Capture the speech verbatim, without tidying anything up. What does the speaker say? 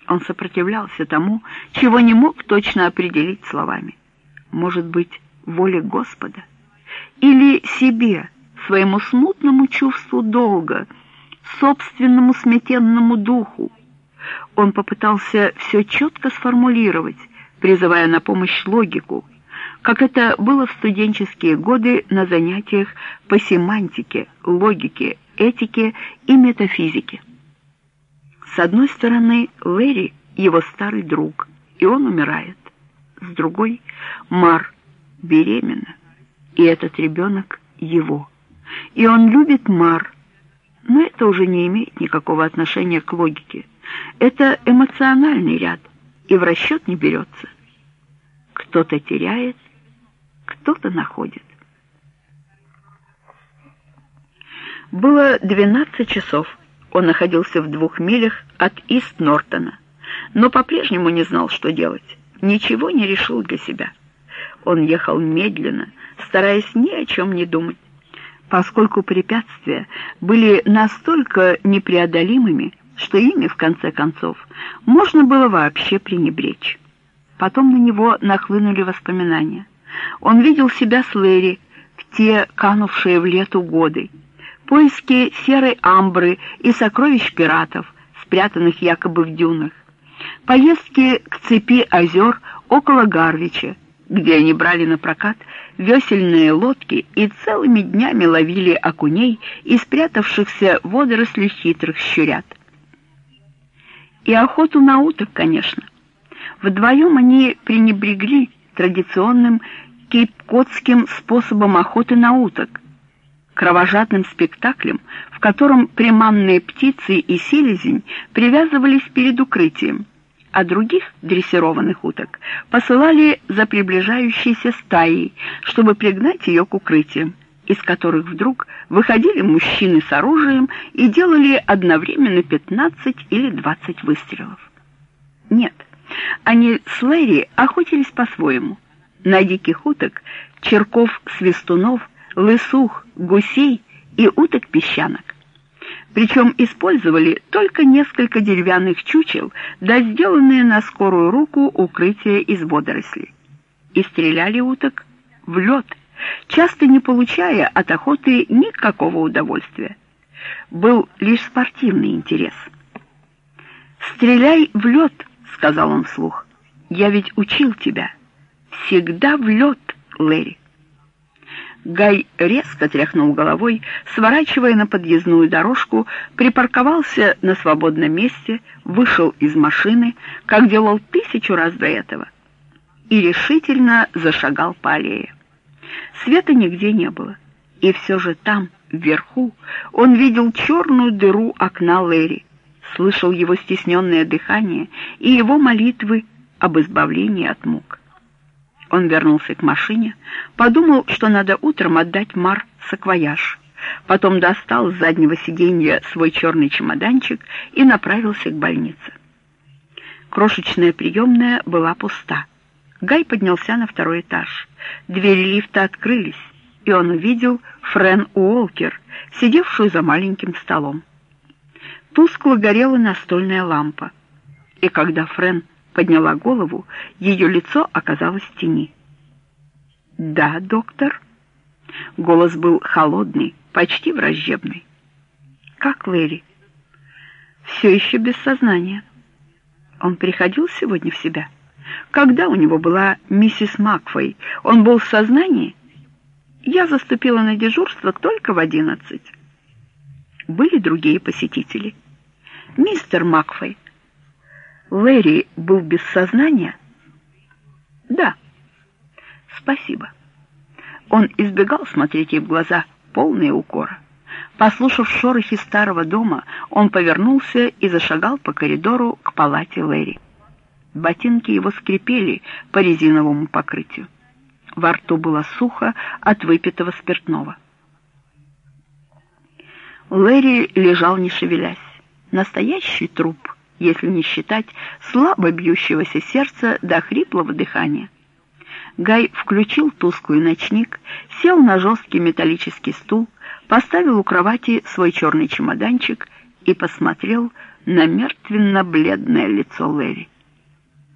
Он сопротивлялся тому, чего не мог точно определить словами. Может быть, воле Господа? Или себе, своему смутному чувству долга, собственному сметенному духу? Он попытался все четко сформулировать, призывая на помощь логику, как это было в студенческие годы на занятиях по семантике, логике, этике и метафизике. С одной стороны, Лэри — его старый друг, и он умирает. С другой — Мар беременна, и этот ребенок его. И он любит Мар, но это уже не имеет никакого отношения к логике. Это эмоциональный ряд, и в расчет не берется. Кто-то теряет, кто-то находит. Было двенадцать часов. Он находился в двух милях от Ист-Нортона, но по-прежнему не знал, что делать. Ничего не решил для себя. Он ехал медленно, стараясь ни о чем не думать, поскольку препятствия были настолько непреодолимыми, что ими, в конце концов, можно было вообще пренебречь. Потом на него нахлынули воспоминания. Он видел себя с Лэри в те канувшие в лету годы, поиски серой амбры и сокровищ пиратов, спрятанных якобы в дюнах, поездки к цепи озер около Гарвича, где они брали на прокат весельные лодки и целыми днями ловили окуней и спрятавшихся в водорослях хитрых щурят. И охоту на уток, конечно. Вдвоем они пренебрегли традиционным кейп-котским способом охоты на уток, кровожадным спектаклем, в котором приманные птицы и селезень привязывались перед укрытием, а других дрессированных уток посылали за приближающейся стаей, чтобы пригнать ее к укрытиям, из которых вдруг выходили мужчины с оружием и делали одновременно пятнадцать или двадцать выстрелов. Нет, они с Лэри охотились по-своему. На диких уток, черков-свистунов, лысух, гусей и уток-песчанок. Причем использовали только несколько деревянных чучел, да сделанные на скорую руку укрытия из водорослей. И стреляли уток в лед, часто не получая от охоты никакого удовольствия. Был лишь спортивный интерес. «Стреляй в лед», — сказал он вслух. «Я ведь учил тебя. Всегда в лед, Лэри». Гай резко тряхнул головой, сворачивая на подъездную дорожку, припарковался на свободном месте, вышел из машины, как делал тысячу раз до этого, и решительно зашагал по аллее. Света нигде не было, и все же там, вверху, он видел черную дыру окна Лэри, слышал его стесненное дыхание и его молитвы об избавлении от мук. Он вернулся к машине, подумал, что надо утром отдать Мар саквояж, потом достал с заднего сиденья свой черный чемоданчик и направился к больнице. Крошечная приемная была пуста. Гай поднялся на второй этаж. Двери лифта открылись, и он увидел Френ Уолкер, сидевшую за маленьким столом. Тускло горела настольная лампа, и когда Френ подняла голову, ее лицо оказалось в тени. «Да, доктор?» Голос был холодный, почти враждебный. «Как Лэри?» «Все еще без сознания». «Он приходил сегодня в себя?» «Когда у него была миссис Макфей, он был в сознании?» «Я заступила на дежурство только в одиннадцать». «Были другие посетители?» «Мистер Макфей». «Лэри был без сознания?» «Да». «Спасибо». Он избегал смотреть ей в глаза, полные укора. Послушав шорохи старого дома, он повернулся и зашагал по коридору к палате Лэри. Ботинки его скрипели по резиновому покрытию. Во рту было сухо от выпитого спиртного. Лэри лежал не шевелясь. Настоящий труп, если не считать слабо бьющегося сердца до хриплого дыхания. Гай включил тусклый ночник, сел на жесткий металлический стул, поставил у кровати свой черный чемоданчик и посмотрел на мертвенно-бледное лицо Лэри.